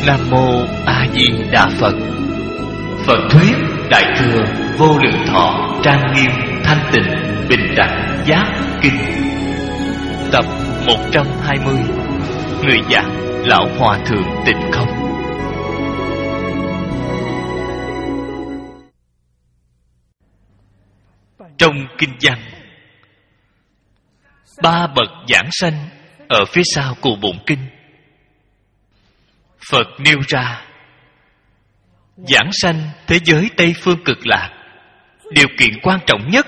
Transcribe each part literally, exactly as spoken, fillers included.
Nam Mô A Di Đà Phật. Phật thuyết Đại thừa Vô Lượng Thọ Trang Nghiêm Thanh Tịnh Bình Đẳng Giác Kinh. Tập một trăm hai mươi. Người giảng Lão Hòa Thượng Tịnh Không. Trong kinh văn, ba bậc giảng sanh ở phía sau của bổn kinh, Phật nêu ra giảng sanh thế giới Tây Phương Cực Lạc, điều kiện quan trọng nhất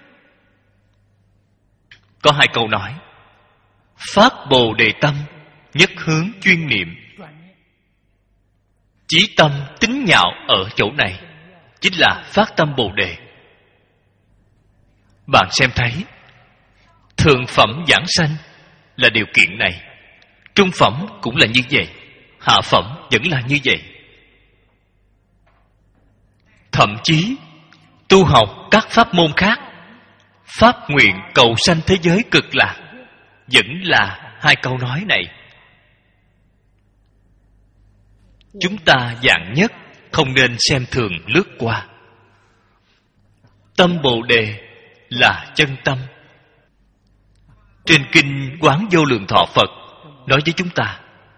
có hai câu nói: phát Bồ Đề tâm, nhất hướng chuyên niệm. Chí tâm tín nhạo ở chỗ này chính là phát tâm Bồ Đề. Bạn xem thấy, thượng phẩm giảng sanh là điều kiện này, trung phẩm cũng là như vậy, hạ phẩm vẫn là như vậy. Thậm chí tu học các pháp môn khác, phát nguyện cầu sanh thế giới cực lạc, vẫn là hai câu nói này. Chúng ta dạng nhất không nên xem thường lướt qua. Tâm Bồ Đề là chân tâm. Trên kinh Quán Vô Lượng Thọ, Phật nói với chúng ta,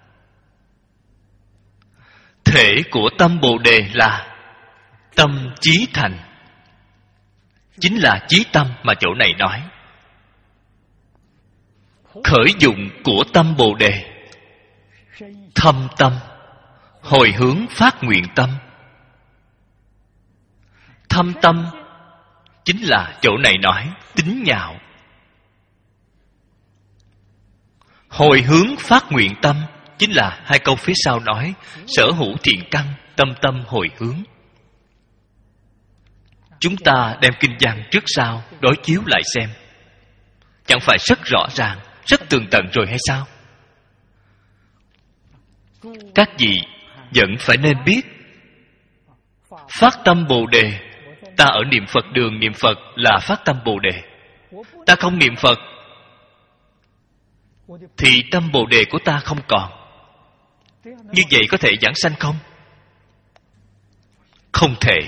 thể của tâm Bồ Đề là tâm chí thành. Chính là chí tâm mà chỗ này nói. Khởi dụng của tâm Bồ Đề, thâm tâm, hồi hướng phát nguyện tâm. Thâm tâm chính là chỗ này nói tín nhạo. Hồi hướng phát nguyện tâm chính là hai câu phía sau nói sở hữu thiện căn, tâm tâm hồi hướng. Chúng ta đem kinh văn trước sau đối chiếu lại xem, chẳng phải rất rõ ràng, rất tường tận rồi hay sao? Các vị vẫn phải nên biết, phát tâm Bồ Đề, ta ở niệm Phật đường niệm Phật là phát tâm Bồ Đề. Ta không niệm Phật thì tâm Bồ Đề của ta không còn. Như vậy có thể giảng sanh không? Không thể.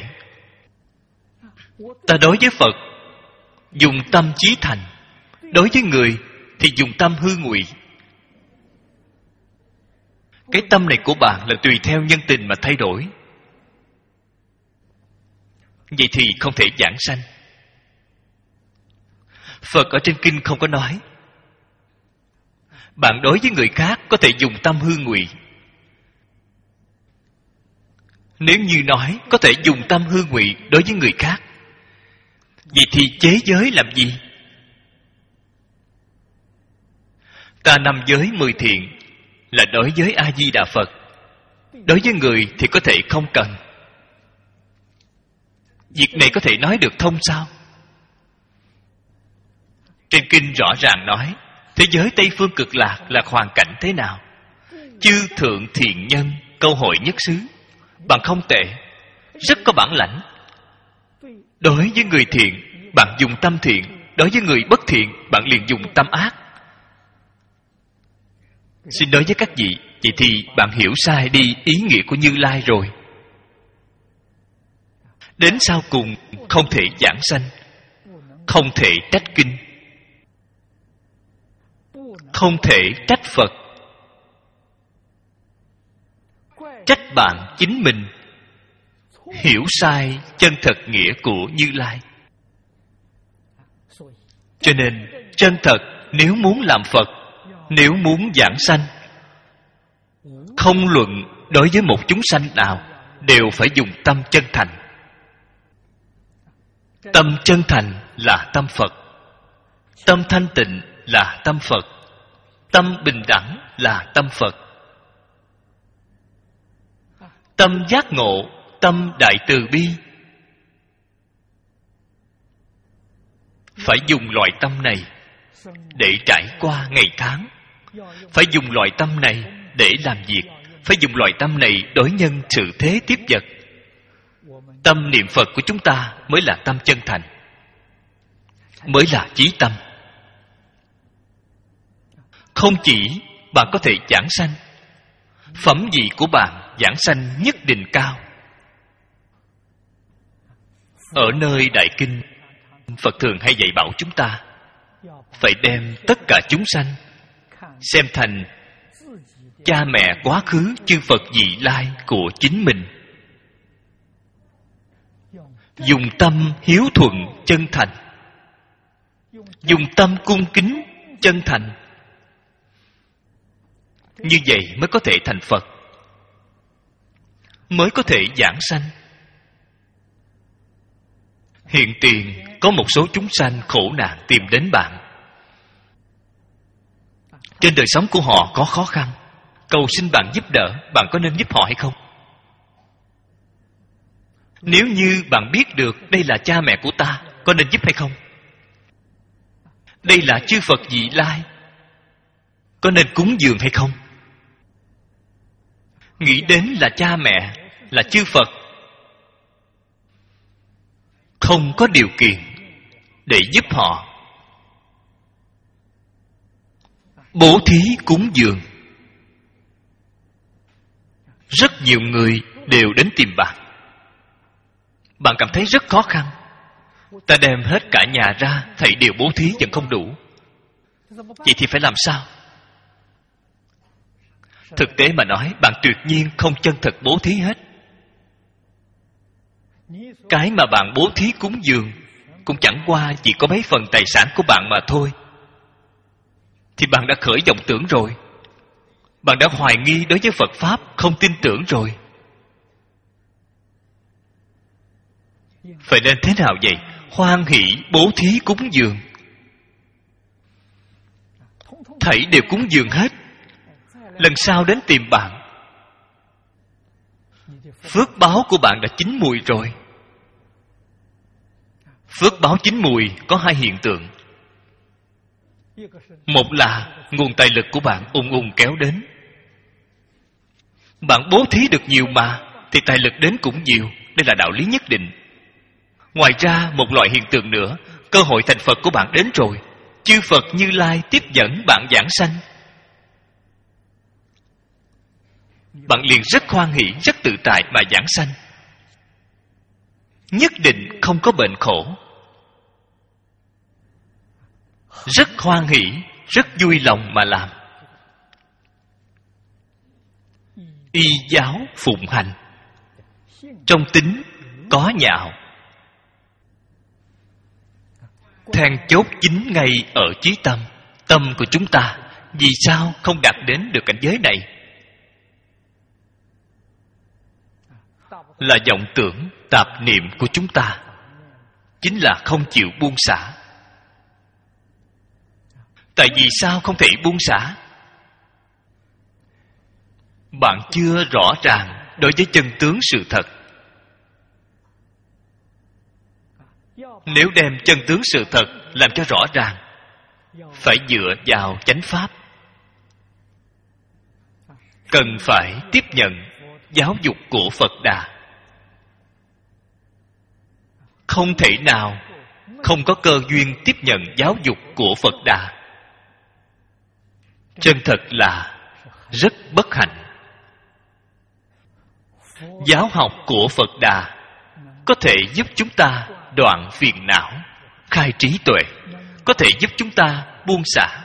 Ta đối với Phật dùng tâm chí thành, đối với người thì dùng tâm hư ngụy. Cái tâm này của bạn là tùy theo nhân tình mà thay đổi. Vậy thì không thể giảng sanh. Phật ở trên kinh không có nói bạn đối với người khác có thể dùng tâm hư ngụy. Nếu như nói có thể dùng tâm hư ngụy đối với người khác, vậy thì chế giới làm gì? Ta năm giới mười thiện là đối với A Di Đà Phật, đối với người thì có thể không cần. Việc này có thể nói được thông sao? Trên kinh rõ ràng nói thế giới Tây Phương Cực Lạc là hoàn cảnh thế nào? Chư thượng thiện nhân câu hội nhất xứ, bạn không tệ, rất có bản lãnh. Đối với người thiện bạn dùng tâm thiện, đối với người bất thiện bạn liền dùng tâm ác. Xin đối với các vị, vậy thì bạn hiểu sai đi ý nghĩa của Như Lai rồi. Đến sau cùng không thể giảng sanh, không thể trách kinh, không thể trách Phật, trách bạn chính mình hiểu sai chân thật nghĩa của Như Lai. Cho nên chân thật nếu muốn làm Phật, nếu muốn giảng sanh, không luận đối với một chúng sanh nào, đều phải dùng tâm chân thành. Tâm chân thành là tâm Phật, tâm thanh tịnh là tâm Phật, tâm bình đẳng là tâm Phật. Tâm giác ngộ, tâm đại từ bi, phải dùng loại tâm này để trải qua ngày tháng, phải dùng loại tâm này để làm việc, phải dùng loại tâm này đối nhân sự thế tiếp vật. Tâm niệm Phật của chúng ta mới là tâm chân thành, mới là chí tâm. Không chỉ bạn có thể giảng sanh, phẩm vị của bạn giảng sanh nhất định cao. Ở nơi Đại Kinh, Phật thường hay dạy bảo chúng ta phải đem tất cả chúng sanh xem thành cha mẹ quá khứ chư Phật vị lai của chính mình. Dùng tâm hiếu thuận chân thành, dùng tâm cung kính chân thành, như vậy mới có thể thành Phật, mới có thể giảng sanh. Hiện tiền có một số chúng sanh khổ nạn tìm đến bạn. Trên đời sống của họ có khó khăn, cầu xin bạn giúp đỡ. Bạn có nên giúp họ hay không? Nếu như bạn biết được đây là cha mẹ của ta, có nên giúp hay không? Đây là chư Phật vị lai, có nên cúng dường hay không? Nghĩ đến là cha mẹ, là chư Phật, không có điều kiện để giúp họ. Bố thí cúng dường, rất nhiều người đều đến tìm bạn. Bạn cảm thấy rất khó khăn. Ta đem hết cả nhà ra, thảy đều bố thí vẫn không đủ. Vậy thì phải làm sao? Thực tế mà nói, bạn tuyệt nhiên không chân thật bố thí hết. Cái mà bạn bố thí cúng dường cũng chẳng qua chỉ có mấy phần tài sản của bạn mà thôi. Thì bạn đã khởi vọng tưởng rồi. Bạn đã hoài nghi đối với Phật Pháp, không tin tưởng rồi. Phải nên thế nào vậy? Hoan hỷ bố thí cúng dường, thảy đều cúng dường hết. Lần sau đến tìm bạn, phước báo của bạn đã chín mùi rồi. Phước báo chín mùi có hai hiện tượng. Một là nguồn tài lực của bạn ung ung kéo đến. Bạn bố thí được nhiều mà, thì tài lực đến cũng nhiều. Đây là đạo lý nhất định. Ngoài ra, một loại hiện tượng nữa, cơ hội thành Phật của bạn đến rồi. Chư Phật Như Lai tiếp dẫn bạn giảng sanh. Bạn liền rất hoan hỷ, rất tự tại mà giảng sanh. Nhất định không có bệnh khổ. Rất hoan hỷ, rất vui lòng mà làm. Y giáo phụng hành, trong tính có nhạo. Then chốt chính ngay ở chí tâm. Tâm của chúng ta vì sao không đạt đến được cảnh giới này? Là vọng tưởng tạp niệm của chúng ta, chính là không chịu buông xả. Tại vì sao không thể buông xả? Bạn chưa rõ ràng đối với chân tướng sự thật. Nếu đem chân tướng sự thật làm cho rõ ràng, phải dựa vào chánh pháp. Cần phải tiếp nhận giáo dục của Phật Đà. Không thể nào không có cơ duyên tiếp nhận giáo dục của Phật Đà. Chân thật là rất bất hạnh. Giáo học của Phật Đà có thể giúp chúng ta đoạn phiền não, khai trí tuệ, có thể giúp chúng ta buông xả.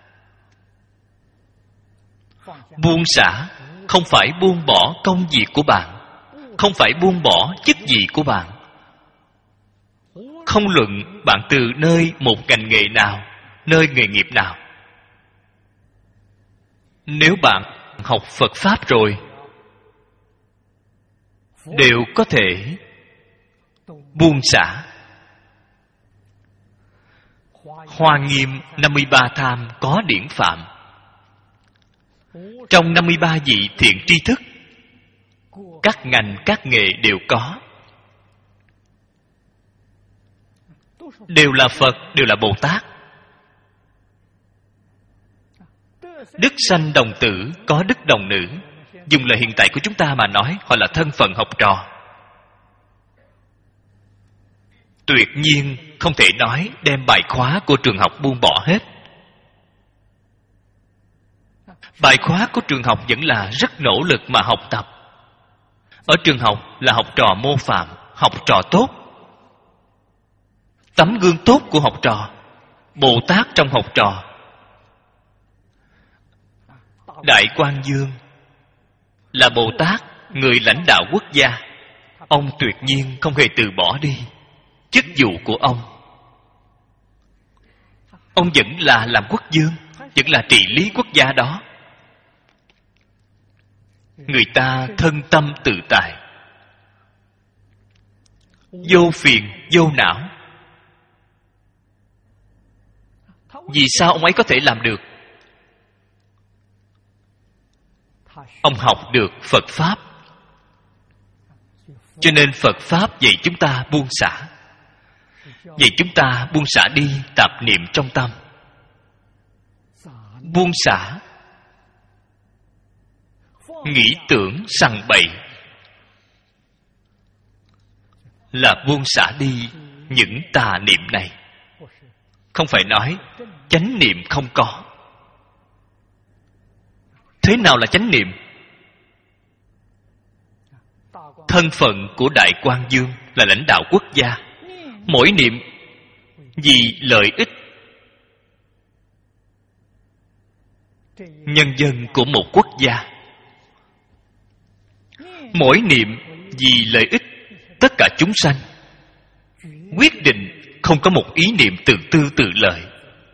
Buông xả không phải buông bỏ công việc của bạn, không phải buông bỏ chức vị của bạn. Không luận bạn từ nơi một ngành nghề nào, nơi nghề nghiệp nào. Nếu bạn học Phật Pháp rồi, đều có thể buông xả. Hoa Nghiêm năm mươi ba tham có điển phạm. Trong năm mươi ba vị thiện tri thức, các ngành các nghề đều có. Đều là Phật, đều là Bồ Tát. Đức sanh đồng tử, có đức đồng nữ. Dùng lời hiện tại của chúng ta mà nói, họ là thân phận học trò. Tuyệt nhiên không thể nói đem bài khóa của trường học buông bỏ hết. Bài khóa của trường học vẫn là rất nỗ lực mà học tập. Ở trường học là học trò mô phạm, học trò tốt. Tấm gương tốt của học trò, Bồ Tát trong học trò. Đại Quang Dương là Bồ Tát, người lãnh đạo quốc gia. Ông tuyệt nhiên không hề từ bỏ đi chức vụ của ông. Ông vẫn là làm quốc vương, vẫn là trị lý quốc gia đó. Người ta thân tâm tự tại, vô phiền, vô não. Vì sao ông ấy có thể làm được? Ông học được Phật Pháp. Cho nên Phật Pháp dạy chúng ta buông xả, dạy chúng ta buông xả đi tạp niệm trong tâm. Buông xả nghĩ tưởng sằng bậy, là buông xả đi những tà niệm này. Không phải nói chánh niệm không có. Thế nào là chánh niệm? Thân phận của Đại Quang Dương là lãnh đạo quốc gia. Mỗi niệm vì lợi ích nhân dân của một quốc gia. Mỗi niệm vì lợi ích tất cả chúng sanh. Quyết định không có một ý niệm tự tư tự lợi.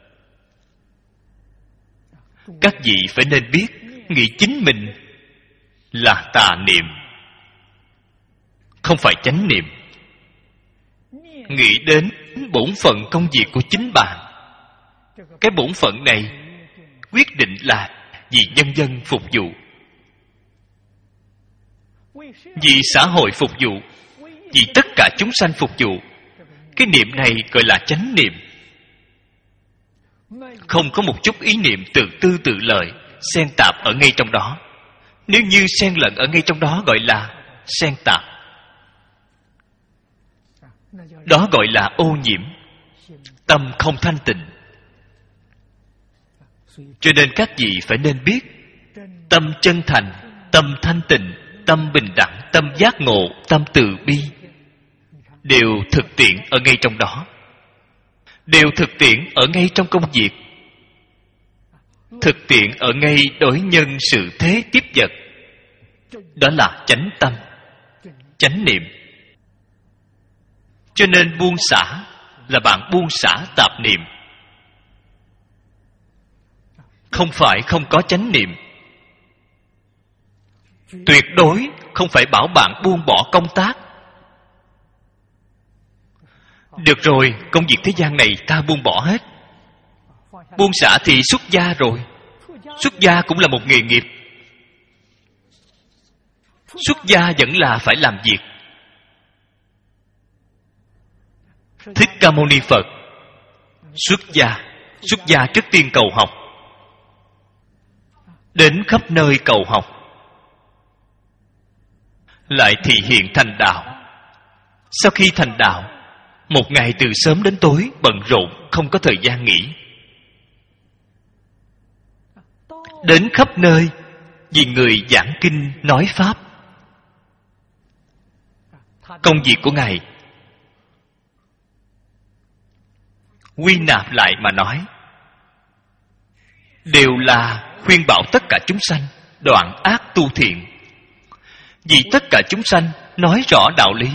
Các vị phải nên biết, nghĩ chính mình là tà niệm, không phải chánh niệm. Nghĩ đến bổn phận công việc của chính bạn. Cái bổn phận này quyết định là vì nhân dân phục vụ, vì xã hội phục vụ, vì tất cả chúng sanh phục vụ. Cái niệm này gọi là chánh niệm. Không có một chút ý niệm tự tư tự lợi xen tạp ở ngay trong đó. Nếu như xen lẫn ở ngay trong đó gọi là xen tạp. Đó gọi là ô nhiễm, tâm không thanh tịnh. Cho nên các vị phải nên biết, tâm chân thành, tâm thanh tịnh, tâm bình đẳng, tâm giác ngộ, tâm từ bi đều thực tiễn ở ngay trong đó. Đều thực tiễn ở ngay trong công việc, thực tiễn ở ngay đối nhân sự thế tiếp vật. Đó là chánh tâm, chánh niệm. Cho nên buông xả là bạn buông xả tạp niệm. Không phải không có chánh niệm. Tuyệt đối không phải bảo bạn buông bỏ công tác. Được rồi, công việc thế gian này ta buông bỏ hết. Buông xả thì xuất gia rồi. Xuất gia cũng là một nghề nghiệp. Xuất gia vẫn là phải làm việc. Thích Ca Mâu Ni Phật xuất gia. Xuất gia trước tiên cầu học, đến khắp nơi cầu học, lại thị hiện thành đạo. Sau khi thành đạo, một ngày từ sớm đến tối bận rộn, không có thời gian nghỉ. Đến khắp nơi vì người giảng kinh nói pháp. Công việc của Ngài quy nạp lại mà nói, đều là khuyên bảo tất cả chúng sanh đoạn ác tu thiện. Vì tất cả chúng sanh nói rõ đạo lý,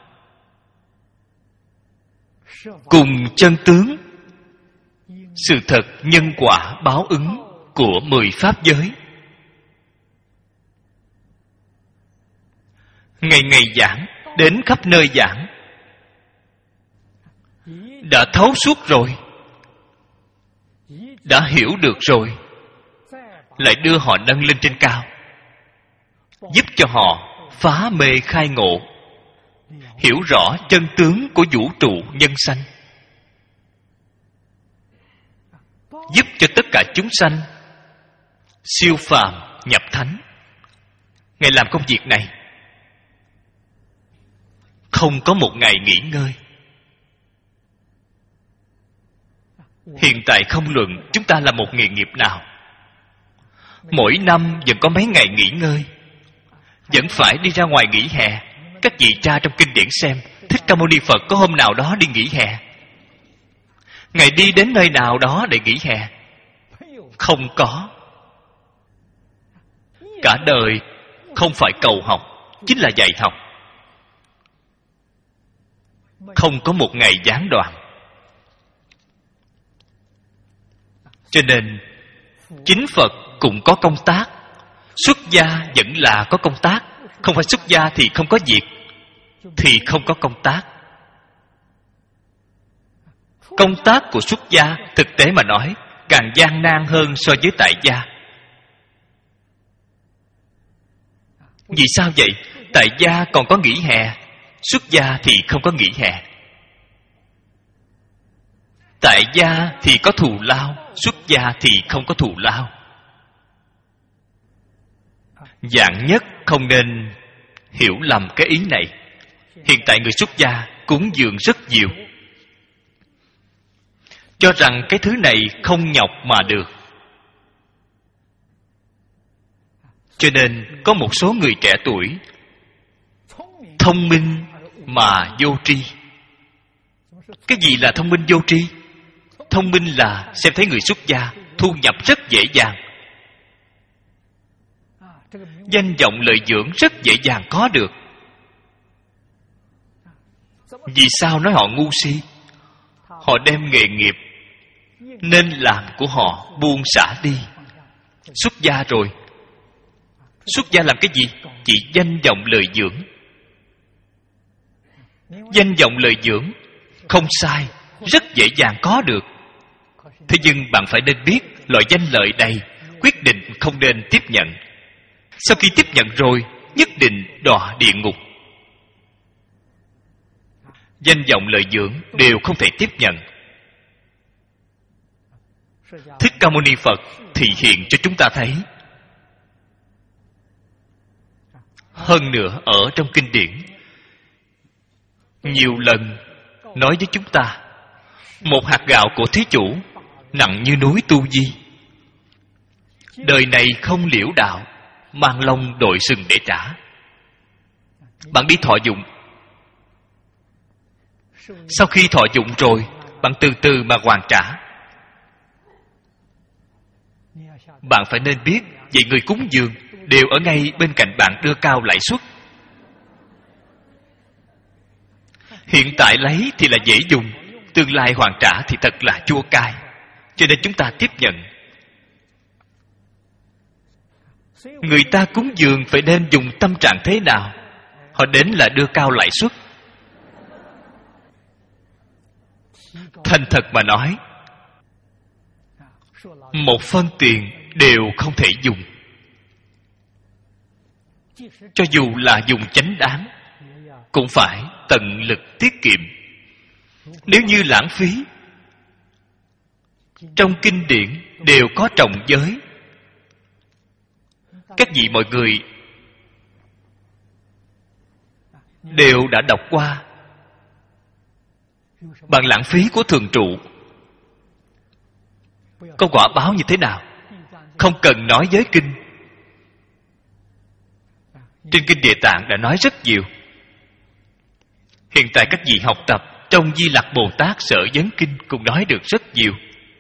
cùng chân tướng sự thật nhân quả báo ứng của mười pháp giới. Ngày ngày giảng, đến khắp nơi giảng, đã thấu suốt rồi, đã hiểu được rồi, lại đưa họ nâng lên trên cao, giúp cho họ phá mê khai ngộ, hiểu rõ chân tướng của vũ trụ nhân sanh, giúp cho tất cả chúng sanh siêu phàm nhập thánh. Ngài làm công việc này không có một ngày nghỉ ngơi. Hiện tại không luận chúng ta là một nghề nghiệp nào, mỗi năm vẫn có mấy ngày nghỉ ngơi, vẫn phải đi ra ngoài nghỉ hè. Các vị tra trong kinh điển xem, Thích Ca Mâu Ni Phật có hôm nào đó đi nghỉ hè? Ngài đi đến nơi nào đó để nghỉ hè? Không có. Cả đời không phải cầu học, chính là dạy học. Không có một ngày gián đoạn. Cho nên chính Phật cũng có công tác, xuất gia vẫn là có công tác. Không phải xuất gia thì không có việc, thì không có công tác. Công tác của xuất gia thực tế mà nói càng gian nan hơn so với tại gia. Vì sao vậy? Tại gia còn có nghỉ hè, xuất gia thì không có nghỉ hè. Tại gia thì có thù lao, xuất gia thì không có thù lao. Dạng nhất không nên hiểu lầm cái ý này. Hiện tại người xuất gia cúng dường rất nhiều, cho rằng cái thứ này không nhọc mà được. Cho nên có một số người trẻ tuổi thông minh mà vô tri. Cái gì là thông minh vô tri? Thông minh là xem thấy người xuất gia thu nhập rất dễ dàng, danh vọng lợi dưỡng rất dễ dàng có được. Vì sao nói họ ngu si? Họ đem nghề nghiệp nên làm của họ buông xả đi. Xuất gia rồi, xuất gia làm cái gì? Chỉ danh vọng lợi dưỡng. Danh vọng lợi dưỡng không sai, rất dễ dàng có được. Thế nhưng bạn phải nên biết loại danh lợi này quyết định không nên tiếp nhận. Sau khi tiếp nhận rồi, nhất định đọa địa ngục. Danh vọng lợi dưỡng đều không thể tiếp nhận. Thích Ca Mâu Ni Phật thị hiện cho chúng ta thấy. Hơn nữa ở trong kinh điển nhiều lần nói với chúng ta, một hạt gạo của thí chủ nặng như núi tu di. Đời này không liễu đạo, mang lông đội sừng để trả. Bạn đi thọ dụng. Sau khi thọ dụng rồi, bạn từ từ mà hoàn trả. Bạn phải nên biết, vậy người cúng dường đều ở ngay bên cạnh bạn đưa cao lãi suất. Hiện tại lấy thì là dễ dùng, tương lai hoàn trả thì thật là chua cay. Cho nên chúng ta tiếp nhận. Người ta cúng dường phải nên dùng tâm trạng thế nào? Họ đến là đưa cao lãi suất. Thành thật mà nói, một phân tiền đều không thể dùng. Cho dù là dùng chánh đáng, cũng phải tận lực tiết kiệm. Nếu như lãng phí, trong kinh điển đều có trọng giới. Các vị mọi người đều đã đọc qua. Bằng lãng phí của thường trụ có quả báo như thế nào? Không cần nói giới kinh. Trên kinh Địa Tạng đã nói rất nhiều. Hiện tại các vị học tập trong Di Lặc Bồ Tát Sở Vấn Kinh cũng nói được rất nhiều.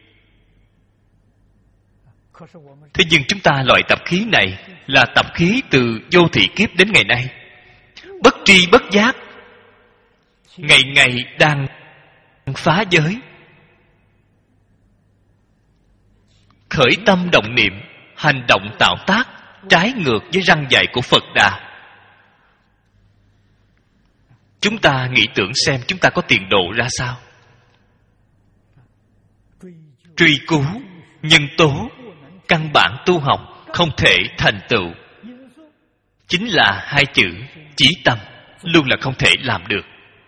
Thế nhưng chúng ta loại tập khí này là tập khí từ vô thị kiếp đến ngày nay. Bất tri bất giác, ngày ngày đang phá giới. Khởi tâm động niệm, hành động tạo tác trái ngược với răn dạy của Phật Đà. Chúng ta nghĩ tưởng xem chúng ta có tiền độ ra sao? Truy cứu nhân tố căn bản tu học không thể thành tựu, chính là hai chữ chí tâm, luôn là không thể làm được.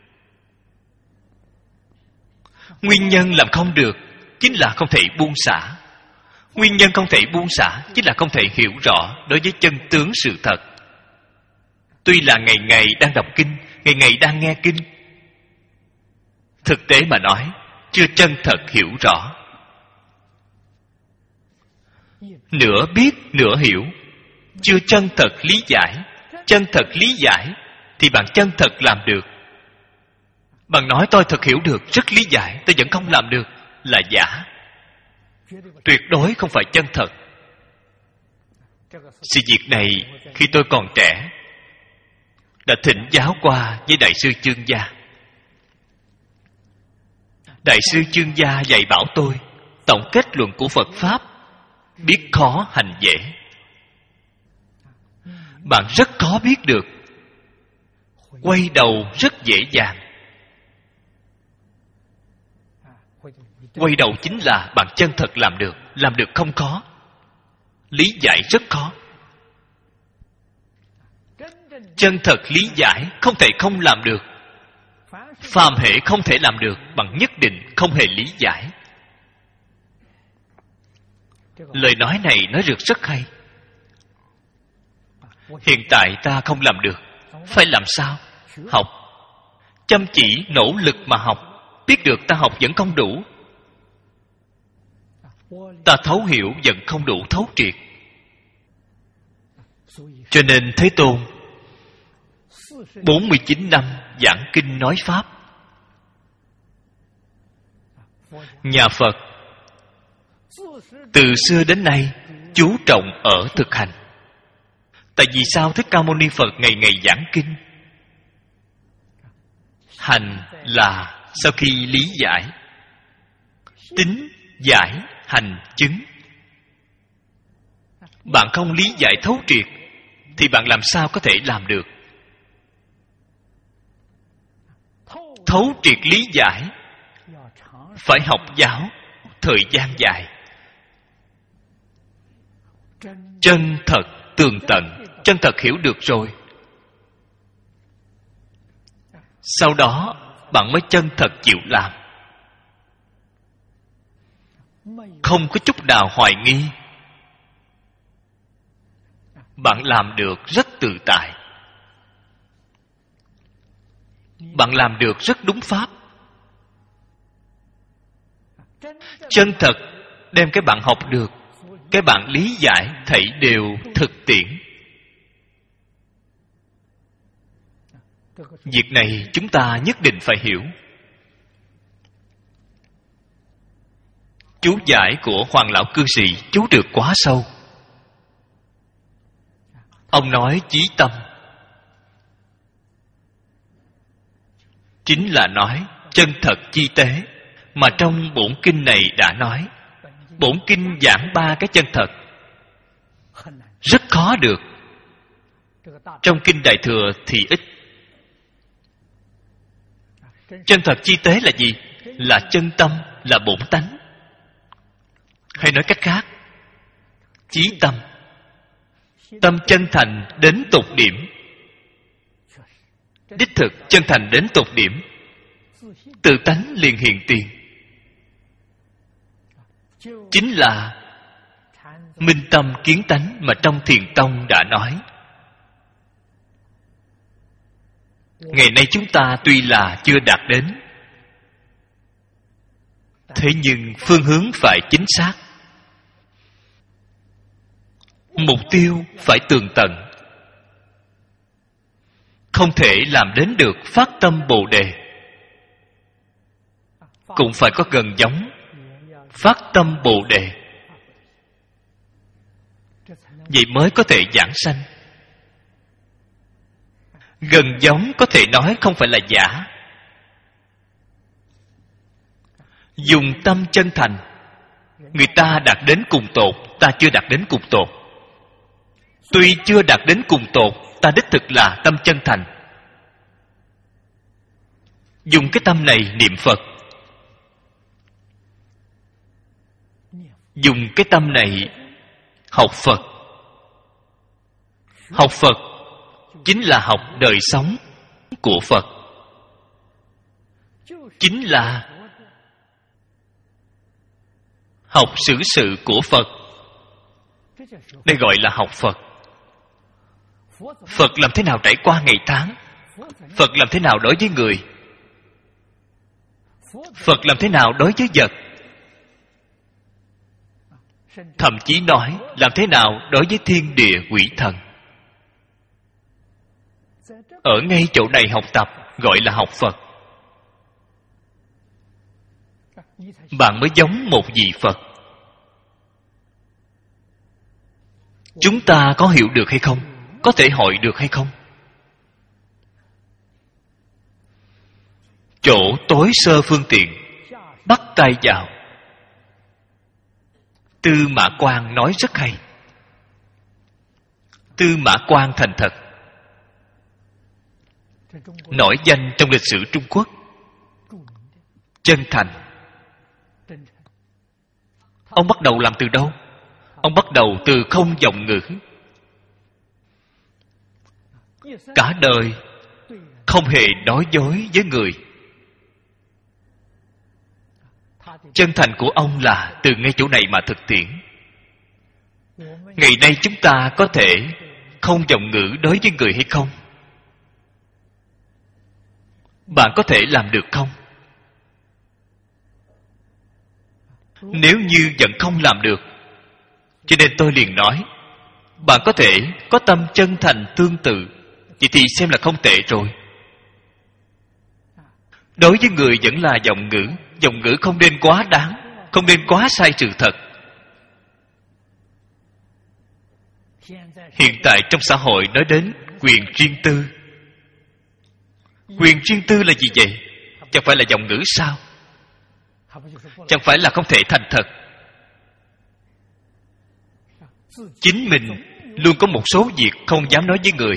Nguyên nhân làm không được chính là không thể buông xả. Nguyên nhân không thể buông xả chính là không thể hiểu rõ đối với chân tướng sự thật. Tuy là ngày ngày đang đọc kinh, ngày ngày đang nghe kinh, thực tế mà nói chưa chân thật hiểu rõ. nửa biết nửa hiểu, chưa chân thật lý giải. Chân thật lý giải thì bạn chân thật làm được. Bạn nói tôi thật hiểu được, rất lý giải, tôi vẫn không làm được, là giả. Tuyệt đối không phải chân thật. Sự việc này khi tôi còn trẻ đã thỉnh giáo qua với Đại sư Chương Gia. Đại sư Chương Gia dạy bảo tôi tổng kết luận của Phật Pháp: biết khó hành dễ. Bạn rất khó biết được, quay đầu rất dễ dàng. Quay đầu chính là bạn chân thật làm được. Làm được không khó, lý giải rất khó. Chân thật lý giải không thể không làm được. Phàm hệ không thể làm được, bằng nhất định không hề lý giải. Lời nói này nói được rất hay. Hiện tại ta không làm được, phải làm sao? Học. Chăm chỉ nỗ lực mà học. Biết được ta học vẫn không đủ, ta thấu hiểu vẫn không đủ thấu triệt. Cho nên Thế Tôn bốn mươi chín năm giảng kinh nói Pháp. Nhà Phật từ xưa đến nay chú trọng ở thực hành. Tại vì sao Thích Ca Mâu Ni Phật ngày ngày giảng kinh? Hành là sau khi lý giải. Tính, giải, hành, chứng. Bạn không lý giải thấu triệt thì bạn làm sao có thể làm được? Thấu triệt lý giải phải học giáo thời gian dài. Chân thật tường tận, chân thật hiểu được rồi, sau đó bạn mới chân thật chịu làm. Không có chút nào hoài nghi, bạn làm được rất tự tại. Bạn làm được rất đúng pháp. Chân thật đem cái bạn học được, cái bạn lý giải thảy đều thực tiễn. Việc này chúng ta nhất định phải hiểu. Chú giải của Hoàng Lão Cư Sĩ chú được quá sâu. Ông nói chí tâm chính là nói chân thật chi tế, mà trong bổn kinh này đã nói. Bổn kinh giảng ba cái chân thật rất khó được. Trong kinh Đại Thừa thì ít. Chân thật chi tế là gì? Là chân tâm, là bổn tánh. Hay nói cách khác, chí tâm. Tâm chân thành đến tột điểm. Đích thực chân thành đến tột điểm, tự tánh liền hiện tiền. Chính là minh tâm kiến tánh mà trong Thiền Tông đã nói. Ngày nay chúng ta tuy là chưa đạt đến, thế nhưng phương hướng phải chính xác. Mục tiêu phải tường tận. Không thể làm đến được phát tâm Bồ Đề, cũng phải có gần giống phát tâm Bồ Đề. Vậy mới có thể giảng sanh. Gần giống có thể nói không phải là giả. Dùng tâm chân thành. Người ta đạt đến cùng tột, ta chưa đạt đến cùng tột. Tuy chưa đạt đến cùng tột, ta đích thực là tâm chân thành. Dùng cái tâm này niệm Phật. Dùng cái tâm này học Phật. Học Phật chính là học đời sống của Phật. Chính là học xử sự của Phật. Đây gọi là học Phật. Phật làm thế nào trải qua ngày tháng? Phật làm thế nào đối với người? Phật làm thế nào đối với vật? thậm chí nói làm thế nào đối với thiên địa quỷ thần. Ở ngay chỗ này học tập gọi là học Phật. Bạn mới giống một vị Phật. Chúng ta có hiểu được hay không? Có thể hội được hay không? Chỗ tối sơ phương tiện, bắt tay vào. Tư Mã Quang nói rất hay. Tư Mã Quang thành thật, nổi danh trong lịch sử Trung Quốc. Chân thành. Ông bắt đầu làm từ đâu? Ông bắt đầu từ không vọng ngữ. Cả đời không hề nói dối với người. Chân thành của ông là từ ngay chỗ này mà thực tiễn. Ngày nay chúng ta có thể không vọng ngữ đối với người hay không? Bạn có thể làm được không? Nếu như vẫn không làm được, cho nên tôi liền nói, bạn có thể có tâm chân thành tương tự, vậy thì xem là không tệ rồi. Đối với người vẫn là vọng ngữ. Vọng ngữ không nên quá đáng, không nên quá sai sự thật. Hiện tại trong xã hội nói đến quyền riêng tư. Quyền riêng tư là gì vậy? Chẳng phải là vọng ngữ sao? Chẳng phải là không thể thành thật. Chính mình luôn có một số việc không dám nói với người.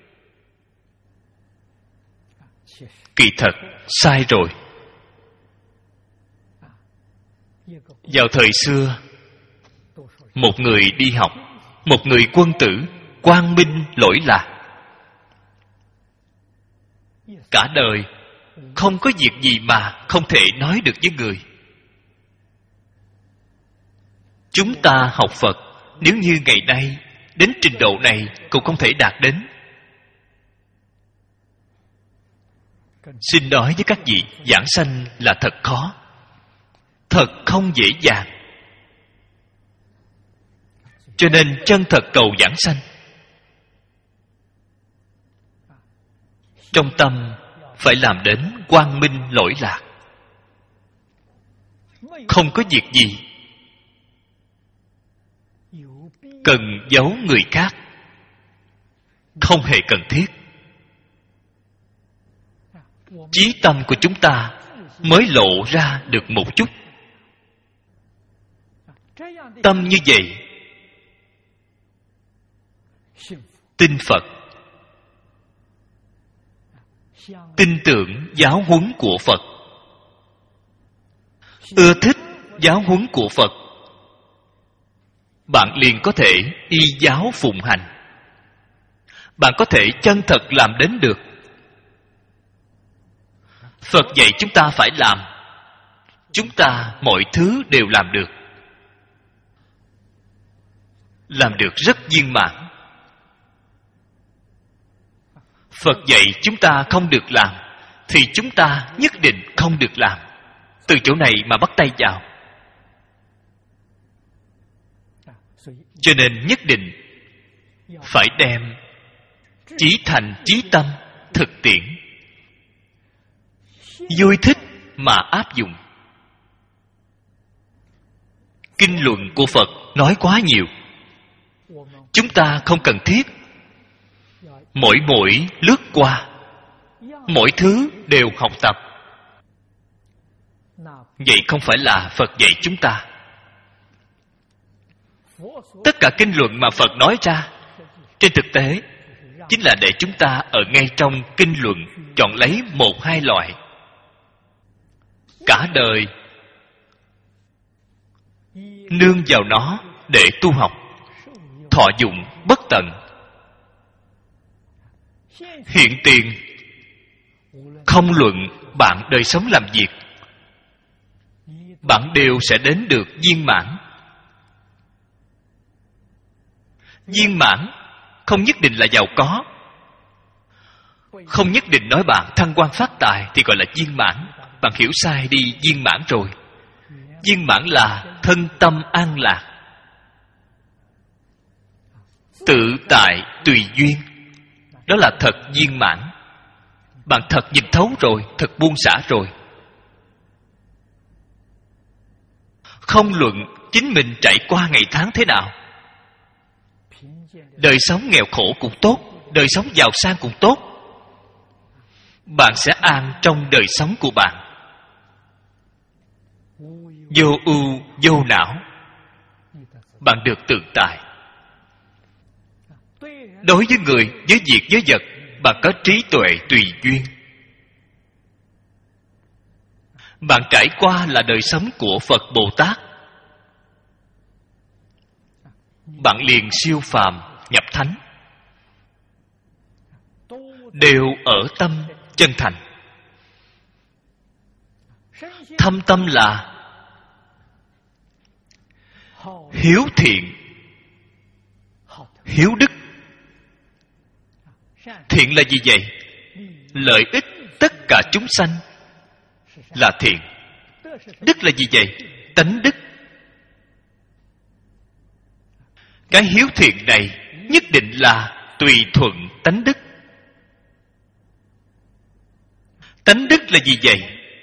Kỳ thật sai rồi. Vào thời xưa, một người đi học, một người quân tử, quang minh lỗi lạc, cả đời không có việc gì mà không thể nói được với người. Chúng ta học Phật, nếu như ngày nay đến trình độ này cũng không thể đạt đến. Xin nói với các vị, giảng sanh là thật khó, thật không dễ dàng. Cho nên chân thật cầu giảng sanh. Trong tâm phải làm đến quang minh lỗi lạc. Không có việc gì cần giấu người khác, không hề cần thiết. Chí tâm của chúng ta mới lộ ra được một chút. Tâm như vậy tin Phật, tin tưởng giáo huấn của Phật, ưa thích giáo huấn của Phật, bạn liền có thể y giáo phụng hành. Bạn có thể chân thật làm đến được. Phật dạy chúng ta phải làm, chúng ta mọi thứ đều làm được. Làm được rất viên mãn. Phật dạy chúng ta không được làm, thì chúng ta nhất định không được làm. Từ chỗ này mà bắt tay vào. Cho nên nhất định phải đem chí thành chí tâm thực tiễn, vui thích mà áp dụng. Kinh luận của Phật nói quá nhiều, chúng ta không cần thiết mỗi mỗi lướt qua, mỗi thứ đều học tập. Vậy không phải là Phật dạy chúng ta. Tất cả kinh luận mà Phật nói ra, trên thực tế chính là để chúng ta ở ngay trong kinh luận chọn lấy một hai loại. Cả đời nương vào nó để tu học, thọ dụng bất tận. Hiện tiền không luận bạn đời sống làm việc, bạn đều sẽ đến được viên mãn. Viên mãn không nhất định là giàu có, không nhất định nói bạn thăng quan phát tài thì gọi là viên mãn. Bạn hiểu sai đi viên mãn rồi. Viên mãn là thân tâm an lạc, tự tại tùy duyên, đó là thật viên mãn. Bạn thật nhìn thấu rồi, thật buông xả rồi. Không luận chính mình trải qua ngày tháng thế nào, đời sống nghèo khổ cũng tốt, đời sống giàu sang cũng tốt, bạn sẽ an trong đời sống của bạn, vô ưu vô não. Bạn được tự tại. Đối với người, với việc, với vật, bạn có trí tuệ tùy duyên. Bạn trải qua là đời sống của Phật Bồ Tát, bạn liền siêu phàm nhập thánh, đều ở tâm chân thành. Thâm tâm là hiếu thiện, hiếu đức. Thiện là gì vậy? Lợi ích tất cả chúng sanh là thiện. Đức là gì vậy? Tánh đức. Cái hiếu thiện này nhất định là tùy thuận tánh đức. Tánh đức là gì vậy?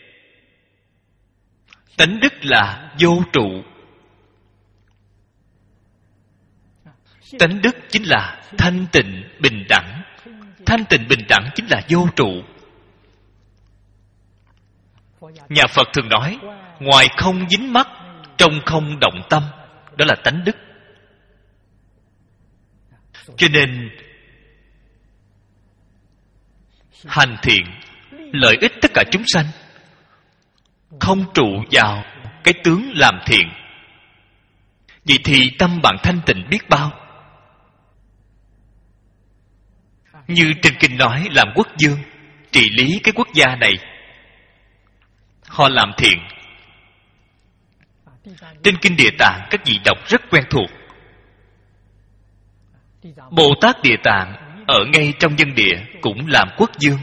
Tánh đức là vô trụ. Tánh đức chính là thanh tịnh bình đẳng. Thanh tịnh bình đẳng chính là vô trụ. Nhà Phật thường nói, ngoài không dính mắc, trong không động tâm. Đó là tánh đức. Cho nên hành thiện, lợi ích tất cả chúng sanh, không trụ vào cái tướng làm thiện. Vậy thì tâm bạn thanh tịnh biết bao. Như trên kinh nói, làm quốc vương, trị lý cái quốc gia này, họ làm thiện. Trên kinh Địa Tạng các vị đọc rất quen thuộc. Bồ Tát Địa Tạng ở ngay trong nhân địa cũng làm quốc vương,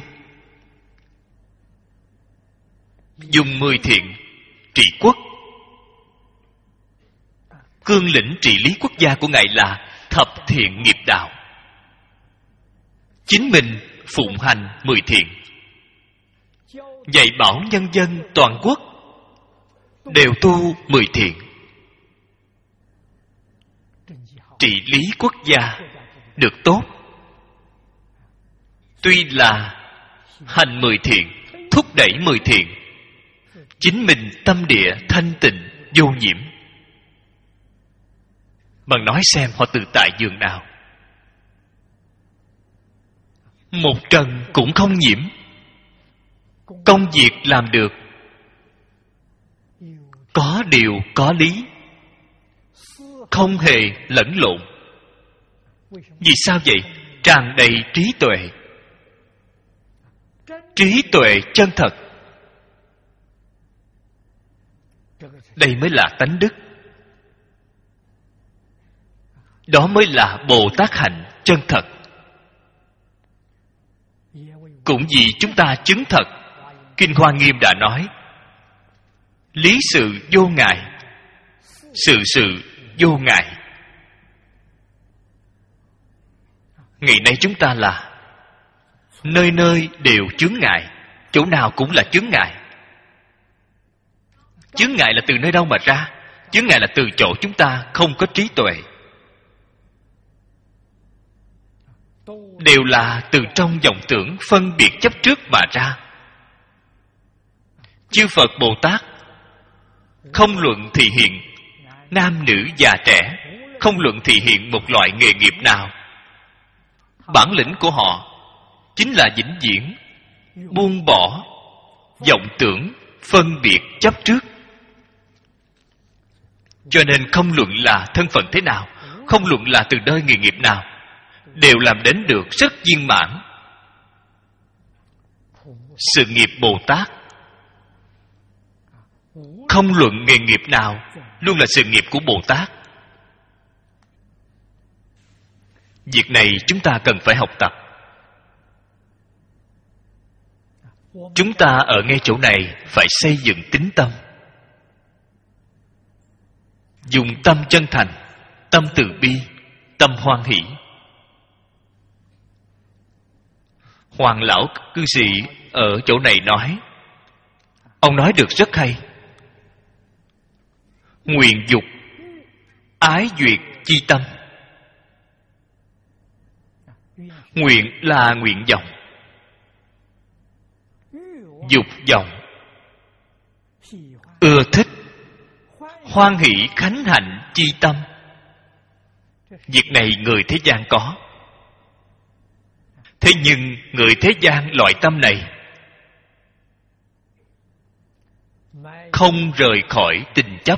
dùng mười thiện trị quốc. Cương lĩnh trị lý quốc gia của ngài là thập thiện nghiệp đạo. Chính mình phụng hành mười thiện, dạy bảo nhân dân toàn quốc đều tu mười thiện. Trị lý quốc gia được tốt. Tuy là hành mười thiện, thúc đẩy mười thiện, chính mình tâm địa thanh tịnh vô nhiễm. Bạn nói xem họ tự tại dường nào. Một trần cũng không nhiễm. Công việc làm được, có điều có lý, không hề lẫn lộn. Vì sao vậy? Tràn đầy trí tuệ. Trí tuệ chân thật. Đây mới là tánh đức. Đó mới là Bồ Tát hạnh chân thật. Cũng vì chúng ta chứng thật, Kinh Hoa Nghiêm đã nói, lý sự vô ngại, sự sự vô ngại. Ngày nay chúng ta là nơi nơi đều chướng ngại, chỗ nào cũng là chướng ngại. Chướng ngại là từ nơi đâu mà ra? Chướng ngại là từ chỗ chúng ta không có trí tuệ. Đều là từ trong vọng tưởng phân biệt chấp trước mà ra. Chư Phật Bồ Tát không luận thị hiện nam nữ già trẻ, không luận thị hiện một loại nghề nghiệp nào, bản lĩnh của họ chính là vĩnh viễn buông bỏ vọng tưởng phân biệt chấp trước. Cho nên không luận là thân phận thế nào, không luận là từ nơi nghề nghiệp nào, đều làm đến được rất viên mãn. Sự nghiệp Bồ Tát không luận nghề nghiệp nào, luôn là sự nghiệp của Bồ Tát. Việc này chúng ta cần phải học tập. Chúng ta ở ngay chỗ này phải xây dựng tín tâm, dùng tâm chân thành, tâm từ bi, tâm hoan hỷ. Hoàng lão cư sĩ ở chỗ này nói, ông nói được rất hay. Nguyện dục ái duyệt chi tâm. Nguyện là nguyện vọng, dục vọng, ưa thích, hoan hỷ khánh hạnh chi tâm. Việc này người thế gian có. Thế nhưng người thế gian loại tâm này không rời khỏi tình chấp.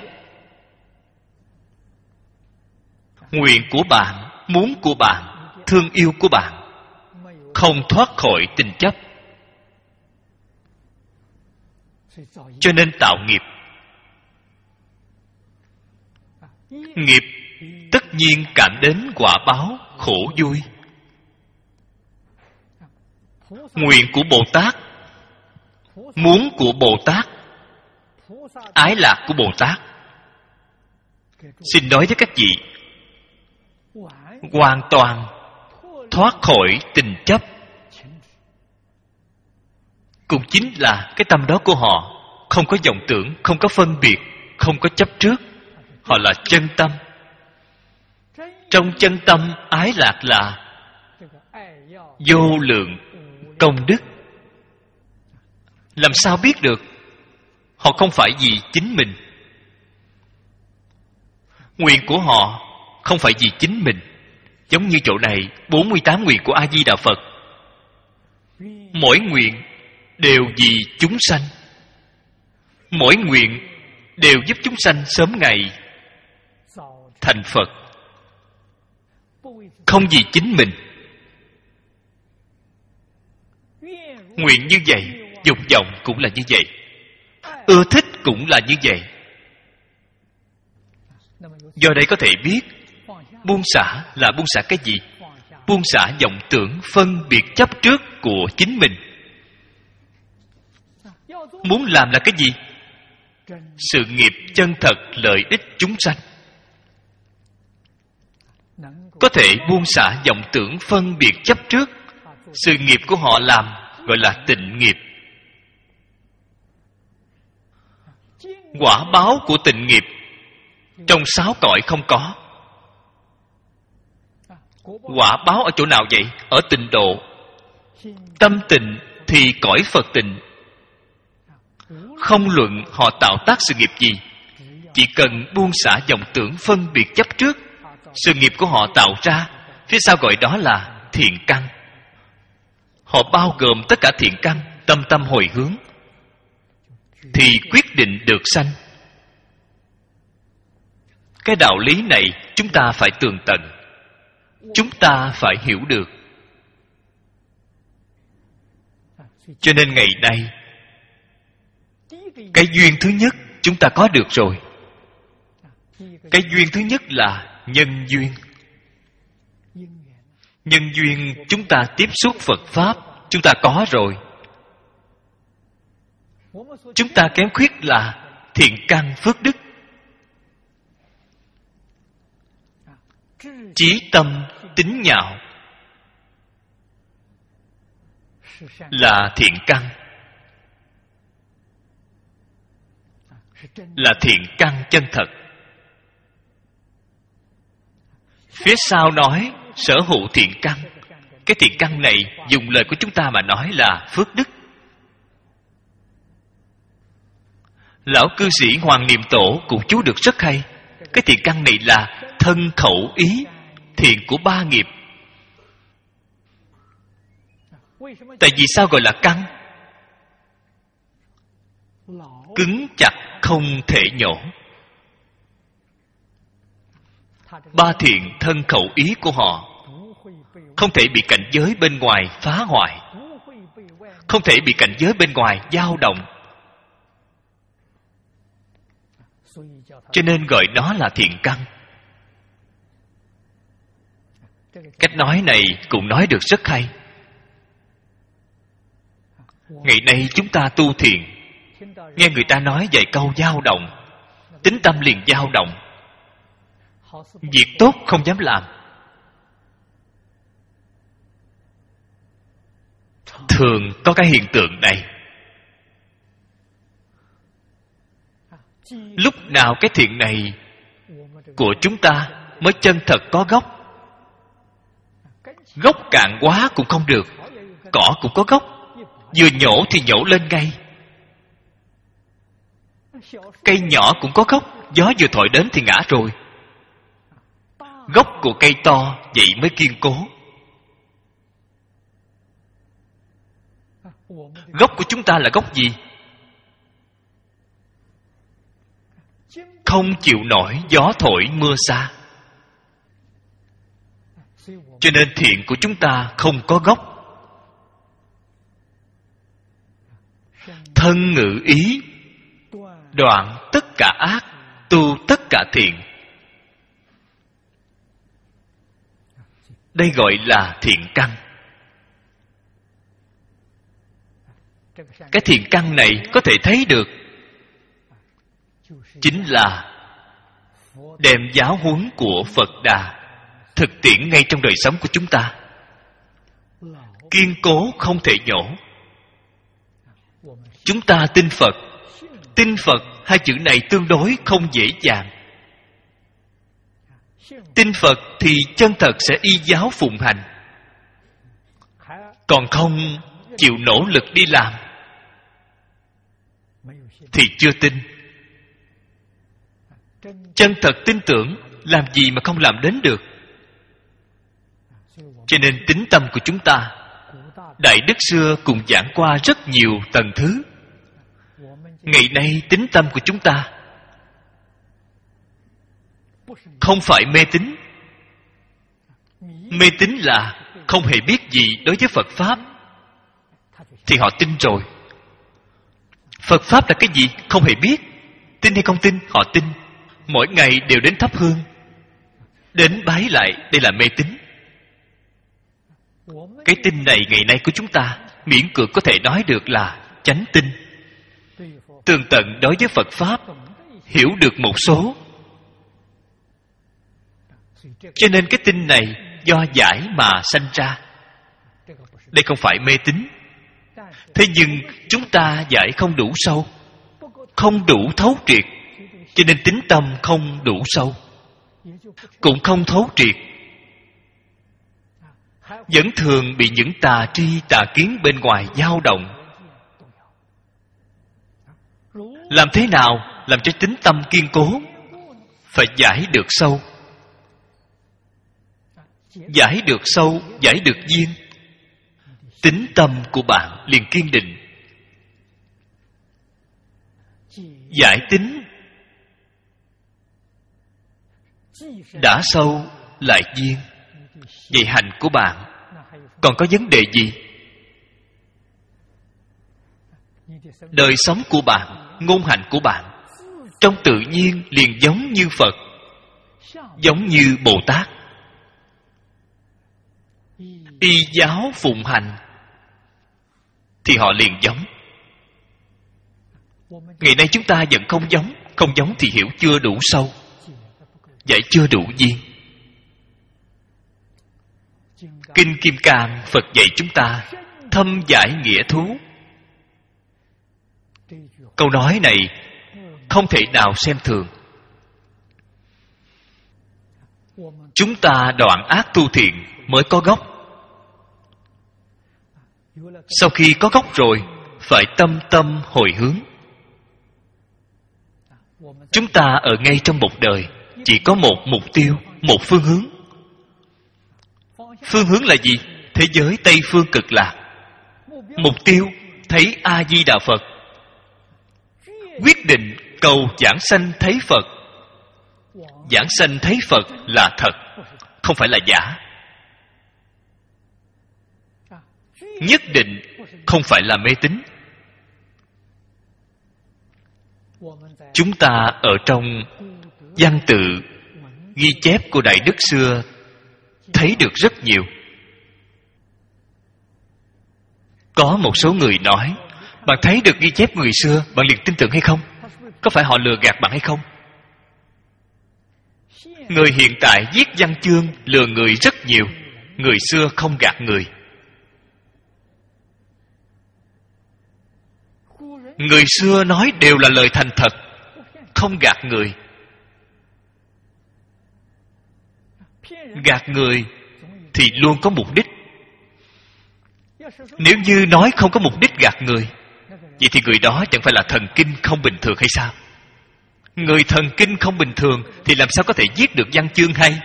Nguyện của bạn, muốn của bạn, thương yêu của bạn không thoát khỏi tình chấp. Cho nên tạo nghiệp. Nghiệp tất nhiên cảm đến quả báo khổ vui. Nguyện của Bồ Tát, muốn của Bồ Tát, ái lạc của Bồ Tát, xin nói với các vị, hoàn toàn thoát khỏi tình chấp. Cũng chính là cái tâm đó của họ không có vọng tưởng, không có phân biệt, không có chấp trước. Họ là chân tâm. Trong chân tâm ái lạc là vô lượng công đức. Làm sao biết được? Họ không phải vì chính mình. Nguyện của họ không phải vì chính mình. Giống như chỗ này bốn mươi tám nguyện của A Di Đà Phật, mỗi nguyện đều vì chúng sanh. Mỗi nguyện đều giúp chúng sanh sớm ngày thành Phật. Không vì chính mình. Nguyện như vậy, dục vọng cũng là như vậy, ưa thích cũng là như vậy. Do đây có thể biết buông xả là buông xả cái gì? Buông xả vọng tưởng phân biệt chấp trước của chính mình. Muốn làm là cái gì? Sự nghiệp chân thật lợi ích chúng sanh. Có thể buông xả vọng tưởng phân biệt chấp trước, sự nghiệp của họ làm gọi là tịnh nghiệp. Quả báo của tịnh nghiệp trong sáu cõi không có. Quả báo ở chỗ nào vậy? Ở tịnh độ. Tâm tịnh thì cõi Phật tịnh. Không luận họ tạo tác sự nghiệp gì, chỉ cần buông xả vọng tưởng phân biệt chấp trước, sự nghiệp của họ tạo ra, phía sau gọi đó là thiện căn. Họ bao gồm tất cả thiện căn, tâm tâm hồi hướng, thì quyết định được sanh. Cái đạo lý này chúng ta phải tường tận, chúng ta phải hiểu được. Cho nên ngày nay, cái duyên thứ nhất chúng ta có được rồi. Cái duyên thứ nhất là nhân duyên. Nhân duyên chúng ta tiếp xúc Phật Pháp, chúng ta có rồi. Chúng ta kém khuyết là thiện căn phước đức. Chí tâm tính nhạo là thiện căn, là thiện căn chân thật. Phía sau nói sở hữu thiện căn. Cái thiện căn này dùng lời của chúng ta mà nói là phước đức. Lão cư sĩ Hoàng Niệm Tổ cũng chú được rất hay. Cái thiện căn này là thân khẩu ý, thiện của ba nghiệp. Tại vì sao gọi là căn? Cứng chặt không thể nhổ. Ba thiện thân khẩu ý của họ không thể bị cảnh giới bên ngoài phá hoại, không thể bị cảnh giới bên ngoài dao động. Cho nên gọi nó là thiện căn. Cách nói này cũng nói được rất hay. Ngày nay chúng ta tu thiền, nghe người ta nói vài câu dao động, tính tâm liền dao động. Việc tốt không dám làm. thường có cái hiện tượng này. Lúc nào cái thiện này của chúng ta mới chân thật có gốc? Gốc cạn quá cũng không được, cỏ cũng có gốc, vừa nhổ thì nhổ lên ngay. Cây nhỏ cũng có gốc, gió vừa thổi đến thì ngã rồi. Gốc của cây to vậy mới kiên cố. Gốc của chúng ta là gốc gì? Không chịu nổi gió thổi mưa xa. Cho nên thiện của chúng ta không có gốc. Thân ngữ ý đoạn tất cả ác, tu tất cả thiện. Đây gọi là thiện căn. Cái thiện căn này có thể thấy được chính là đem giáo huấn của Phật Đà thực tiễn ngay trong đời sống của chúng ta. Kiên cố không thể nhổ. Chúng ta tin Phật. Tin Phật, hai chữ này tương đối không dễ dàng. Tin Phật thì chân thật sẽ y giáo phụng hành, còn không chịu nỗ lực đi làm thì chưa tin. Chân thật tin tưởng, làm gì mà không làm đến được. Cho nên tín tâm của chúng ta, Đại Đức xưa cùng giảng qua rất nhiều tầng thứ. Ngày nay tín tâm của chúng ta không phải mê tín. Mê tín là không hề biết gì đối với Phật Pháp, thì họ tin rồi. Phật Pháp là cái gì? Không hề biết. Tin hay không tin? Họ tin. Mỗi ngày đều đến thắp hương, đến bái lại. Đây là mê tín. Cái tin này ngày nay của chúng ta miễn cưỡng có thể nói được là chánh tin. Tường tận đối với Phật Pháp, hiểu được một số. Cho nên cái tin này do giải mà sanh ra. Đây không phải mê tín. Thế nhưng chúng ta giải không đủ sâu, không đủ thấu triệt, cho nên tín tâm không đủ sâu, cũng không thấu triệt, vẫn thường bị những tà tri tà kiến bên ngoài dao động. Làm thế nào làm cho tín tâm kiên cố? Phải giải được sâu. Giải được sâu, giải được duyên, tín tâm của bạn liền kiên định. Giải tín đã sâu lại duyên, vậy hành của bạn còn có vấn đề gì? Đời sống của bạn, ngôn hành của bạn trong tự nhiên liền giống như Phật, giống như Bồ Tát. Y giáo phụng hành thì họ liền giống. Ngày nay chúng ta vẫn không giống. Không giống thì hiểu chưa đủ sâu, giải chưa đủ duyên. Kinh Kim Cang Phật dạy chúng ta thâm giải nghĩa thú. Câu nói này không thể nào xem thường. Chúng ta đoạn ác tu thiện mới có gốc. Sau khi có gốc rồi, phải tâm tâm hồi hướng. Chúng ta ở ngay trong một đời chỉ có một mục tiêu, một phương hướng. Phương hướng là gì? Thế giới Tây Phương Cực Lạc. Mục tiêu thấy A-di-đà Phật. Quyết định cầu giảng sanh thấy Phật. Giảng sanh thấy Phật là thật, không phải là giả. Nhất định không phải là mê tín. Chúng ta ở trong văn tự ghi chép của Đại Đức xưa thấy được rất nhiều. Có một số người nói, bạn thấy được ghi chép người xưa, bạn liền tin tưởng hay không? Có phải họ lừa gạt bạn hay không? Người hiện tại viết văn chương lừa người rất nhiều. Người xưa không gạt người. Người xưa nói đều là lời thành thật, không gạt người. Gạt người thì luôn có mục đích. Nếu như nói không có mục đích gạt người, vậy thì người đó chẳng phải là thần kinh không bình thường hay sao? Người thần kinh không bình thường thì làm sao có thể viết được văn chương hay?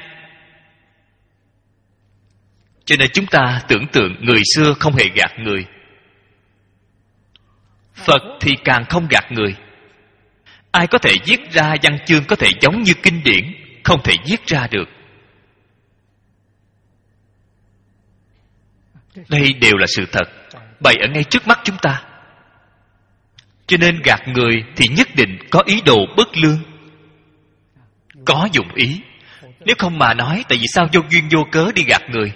Cho nên chúng ta tưởng tượng người xưa không hề gạt người. Phật thì càng không gạt người. Ai có thể viết ra văn chương có thể giống như kinh điển? Không thể viết ra được. Đây đều là sự thật, bày ở ngay trước mắt chúng ta. Cho nên gạt người thì nhất định có ý đồ bất lương, có dụng ý. Nếu không mà nói, tại vì sao vô duyên vô cớ đi gạt người?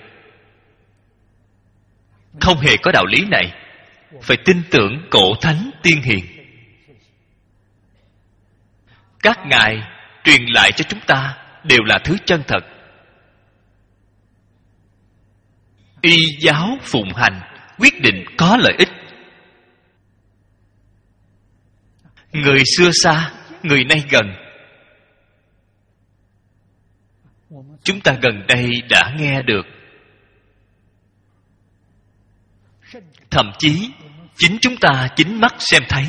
Không hề có đạo lý này. Phải tin tưởng cổ thánh tiên hiền. Các ngài truyền lại cho chúng ta đều là thứ chân thật. Y giáo phụng hành, quyết định có lợi ích. Người xưa xa, người nay gần. Chúng ta gần đây đã nghe được. Thậm chí chính chúng ta chính mắt xem thấy.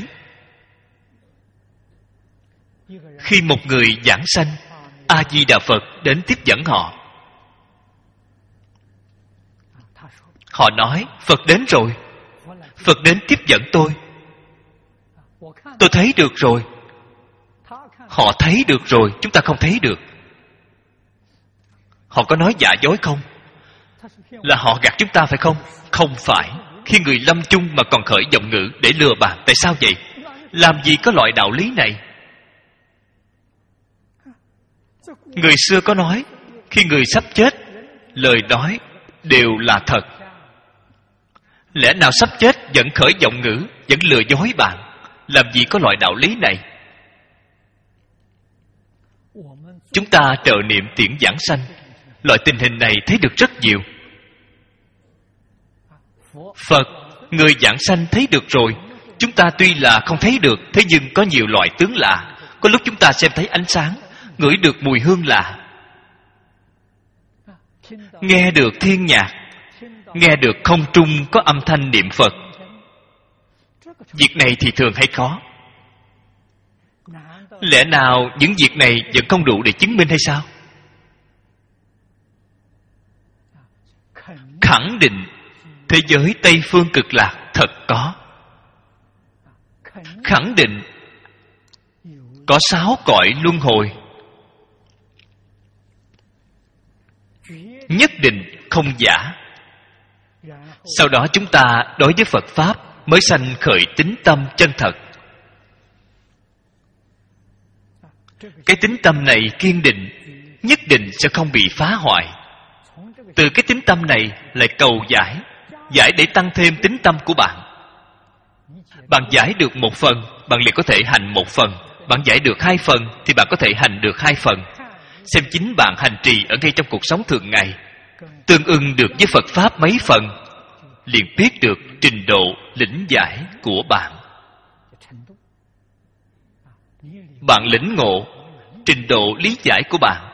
Khi một người giảng sanh, A Di Đà Phật đến tiếp dẫn họ. Họ nói Phật đến rồi, Phật đến tiếp dẫn tôi. Tôi thấy được rồi. Họ thấy được rồi, chúng ta không thấy được. Họ có nói giả dối không? Là họ gạt chúng ta phải không? Không phải. Khi người lâm chung mà còn khởi giọng ngữ để lừa bạn, tại sao vậy? Làm gì có loại đạo lý này? Người xưa có nói, khi người sắp chết, lời nói đều là thật. Lẽ nào sắp chết vẫn khởi giọng ngữ, vẫn lừa dối bạn? Làm gì có loại đạo lý này? Chúng ta trợ niệm tiễn giảng sanh, loại tình hình này thấy được rất nhiều. Phật, người giảng sanh thấy được rồi. Chúng ta tuy là không thấy được, thế nhưng có nhiều loại tướng lạ. Có lúc chúng ta xem thấy ánh sáng, ngửi được mùi hương lạ, nghe được thiên nhạc, nghe được không trung có âm thanh niệm Phật. Việc này thì thường hay khó. Lẽ nào những việc này vẫn không đủ để chứng minh hay sao? Khẳng định thế giới Tây Phương Cực Lạc thật có. Khẳng định có sáu cõi luân hồi. Nhất định không giả. Sau đó chúng ta đối với Phật Pháp mới sanh khởi tín tâm chân thật. Cái tín tâm này kiên định, nhất định sẽ không bị phá hoại. Từ cái tín tâm này lại cầu giải, giải để tăng thêm tín tâm của bạn. Bạn giải được một phần, bạn liền có thể hành một phần. Bạn giải được hai phần thì bạn có thể hành được hai phần. Xem chính bạn hành trì ở ngay trong cuộc sống thường ngày, tương ưng được với Phật Pháp mấy phần, liền biết được trình độ lĩnh giải của bạn. Bạn lĩnh ngộ trình độ lý giải của bạn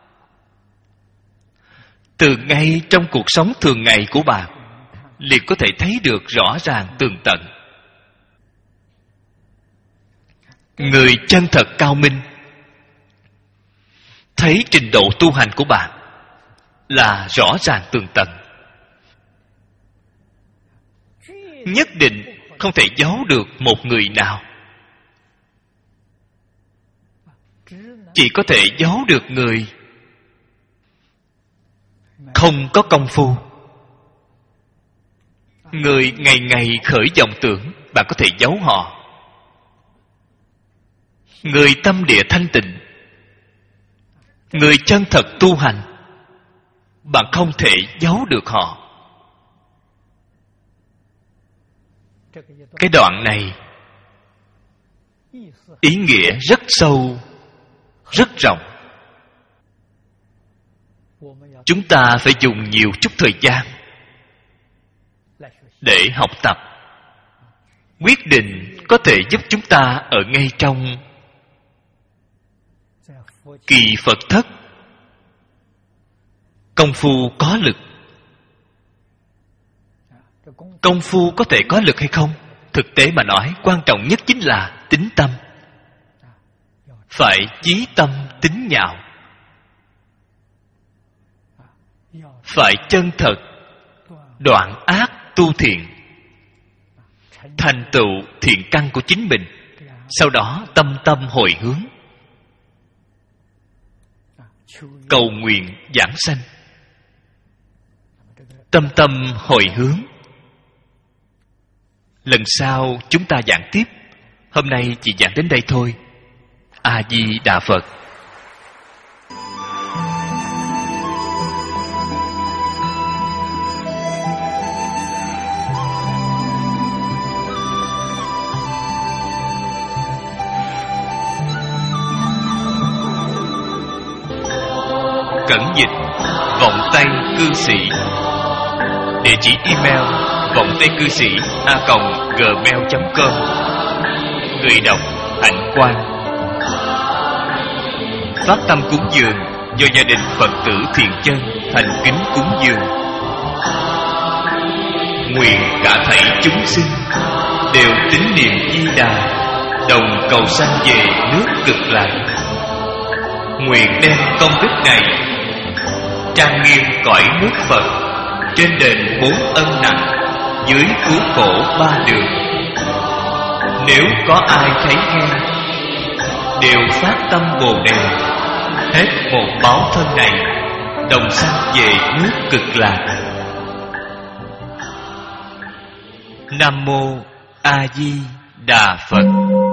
từ ngay trong cuộc sống thường ngày của bạn, liền có thể thấy được rõ ràng tường tận. Người chân thật cao minh thấy trình độ tu hành của bạn là rõ ràng tường tận, nhất định không thể giấu được một người nào. Chỉ có thể giấu được người không có công phu. Người ngày ngày khởi vọng tưởng, bạn có thể giấu họ. Người tâm địa thanh tịnh, người chân thật tu hành, bạn không thể giấu được họ. Cái đoạn này ý nghĩa rất sâu, rất rộng. Chúng ta phải dùng nhiều chút thời gian để học tập, quyết định có thể giúp chúng ta ở ngay trong kỳ Phật thất. Công phu có lực. Công phu có thể có lực hay không? Thực tế mà nói, quan trọng nhất chính là tín tâm. Phải chí tâm tín nhạo, phải chân thật, đoạn ác tu thiện, thành tựu thiện căn của chính mình. Sau đó tâm tâm hồi hướng, cầu nguyện giảng sanh. Tâm tâm hồi hướng. Lần sau chúng ta giảng tiếp. Hôm nay chỉ giảng đến đây thôi. A Di Đà Phật. Cẩn dịch vọng tây cư sĩ. Địa chỉ email vọng tây cư sĩ a còng gmail chấm com. Người đọc Hạnh Quang. Phát tâm cúng dường do gia đình Phật tử Thiện Chân thành kính cúng dường. Nguyện cả thảy chúng sinh đều tín niệm Di Đà, đồng cầu sanh về nước Cực Lạc. Nguyện đem công đức này trang nghiêm cõi nước Phật, trên đền bốn ân nặng, dưới cứu khổ ba đường. Nếu có ai thấy nghe, đều phát tâm Bồ Đề, hết một báo thân này, đồng sanh về nước Cực Lạc. Nam mô A Di Đà Phật.